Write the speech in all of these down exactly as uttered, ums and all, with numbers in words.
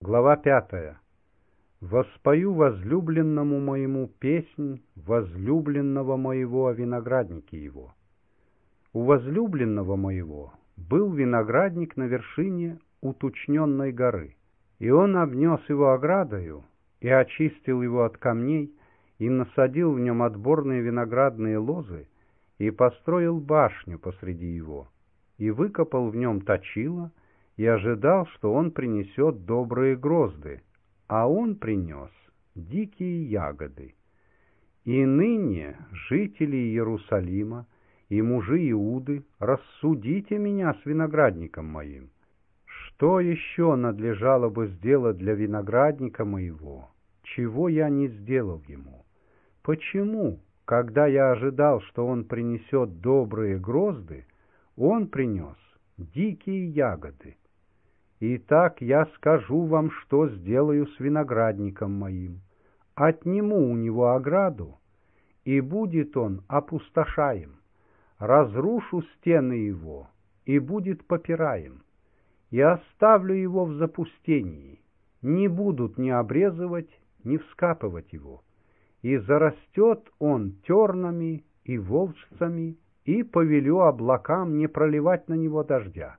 Глава пятая. «Воспою возлюбленному моему песнь возлюбленного моего о винограднике его. У возлюбленного моего был виноградник на вершине утучненной горы, и он обнес его оградою, и очистил его от камней, и насадил в нем отборные виноградные лозы, и построил башню посреди его, и выкопал в нем точило, и ожидал, что он принесет добрые грозды, а он принес дикие ягоды. И ныне, жители Иерусалима и мужи Иуды, рассудите меня с виноградником моим. Что еще надлежало бы сделать для виноградника моего, чего я не сделал ему? Почему, когда я ожидал, что он принесет добрые грозды, он принес дикие ягоды? Итак, я скажу вам, что сделаю с виноградником моим. Отниму у него ограду, и будет он опустошаем. Разрушу стены его, и будет попираем. И оставлю его в запустении. Не будут ни обрезывать, ни вскапывать его. И зарастет он тернами и волчцами, и повелю облакам не проливать на него дождя.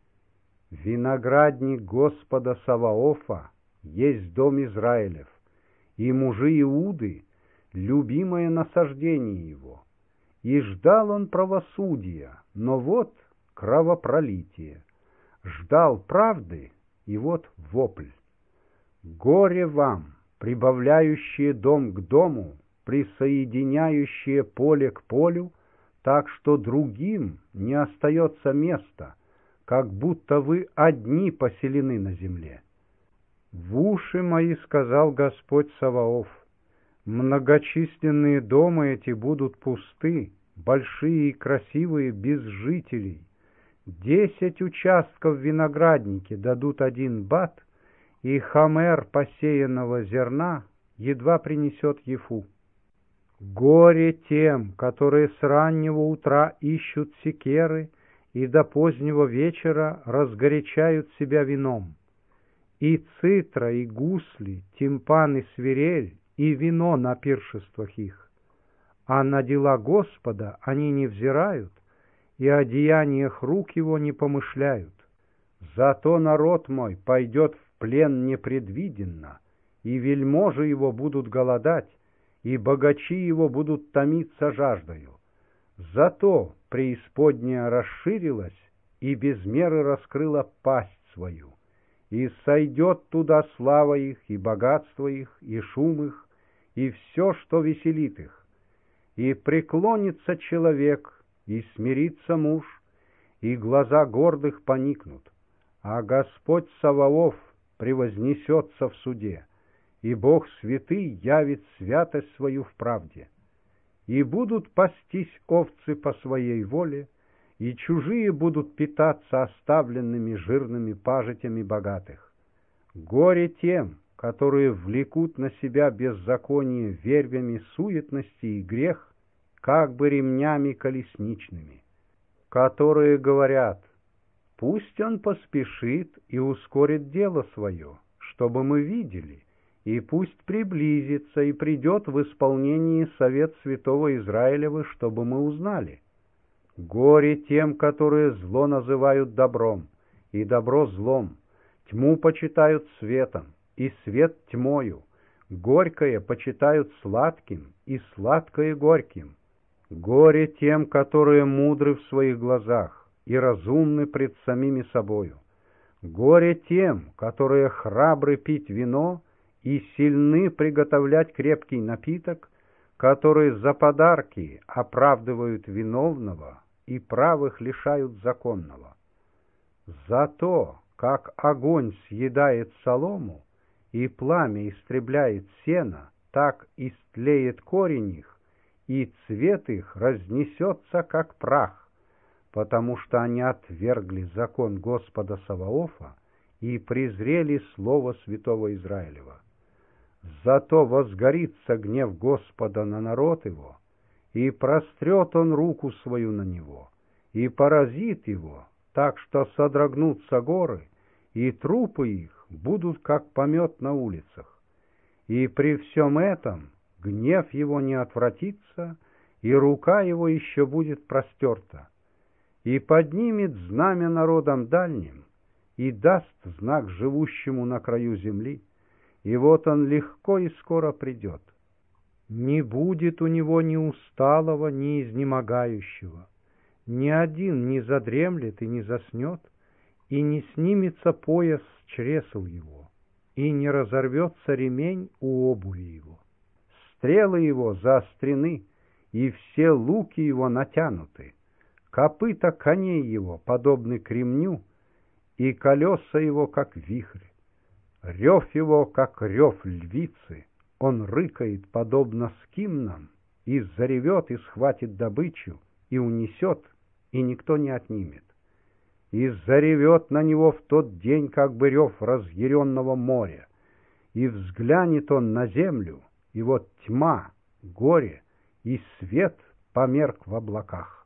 Виноградник Господа Саваофа есть дом Израилев, и мужи Иуды — любимое насаждение его. И ждал он правосудия, но вот кровопролитие. Ждал правды, и вот вопль. Горе вам, прибавляющие дом к дому, присоединяющие поле к полю, так что другим не остается места, как будто вы одни поселены на земле. В уши мои сказал Господь Саваоф: многочисленные дома эти будут пусты, большие и красивые, без жителей. Десять участков виноградники дадут один бат, и хамер посеянного зерна едва принесет ефу. Горе тем, которые с раннего утра ищут секеры и до позднего вечера разгорячают себя вином. И цитра, и гусли, тимпан и свирель, и вино на пиршествах их. А на дела Господа они не взирают, и о деяниях рук его не помышляют. Зато народ мой пойдет в плен непредвиденно, и вельможи его будут голодать, и богачи его будут томиться жаждою. Зато преисподняя расширилась и без меры раскрыла пасть свою, и сойдет туда слава их, и богатство их, и шум их, и все, что веселит их. И преклонится человек, и смирится муж, и глаза гордых поникнут, а Господь Саваоф превознесется в суде, и Бог святый явит святость свою в правде. И будут пастись овцы по своей воле, и чужие будут питаться оставленными жирными пажитями богатых. Горе тем, которые влекут на себя беззаконие вервями суетности и грех, как бы ремнями колесничными, которые говорят: пусть он поспешит и ускорит дело свое, чтобы мы видели, и пусть приблизится и придет в исполнении совет святого Израилева, чтобы мы узнали. Горе тем, которые зло называют добром, и добро злом, тьму почитают светом, и свет тьмою, горькое почитают сладким, и сладкое горьким. Горе тем, которые мудры в своих глазах и разумны пред самими собою. Горе тем, которые храбры пить вино и сильны приготовлять крепкий напиток, которые за подарки оправдывают виновного и правых лишают законного. Зато, как огонь съедает солому, и пламя истребляет сено, так истлеет корень их, и цвет их разнесется, как прах, потому что они отвергли закон Господа Саваофа и презрели слово святого Израилева. Зато возгорится гнев Господа на народ его, и прострет он руку свою на него, и поразит его, так что содрогнутся горы, и трупы их будут как помет на улицах. И при всем этом гнев его не отвратится, и рука его еще будет простерта. И поднимет знамя народам дальним, и даст знак живущему на краю земли, и вот он легко и скоро придет. Не будет у него ни усталого, ни изнемогающего, ни один не задремлет и не заснет, и не снимется пояс с чресл его, и не разорвется ремень у обуви его. Стрелы его заострены, и все луки его натянуты, копыта коней его подобны кремню, и колеса его, как вихрь. Рев его, как рев львицы, он рыкает, подобно скимнам, и заревет, и схватит добычу, и унесет, и никто не отнимет. И заревет на него в тот день, как бы рев разъяренного моря, и взглянет он на землю, и вот тьма, горе, и свет померк в облаках.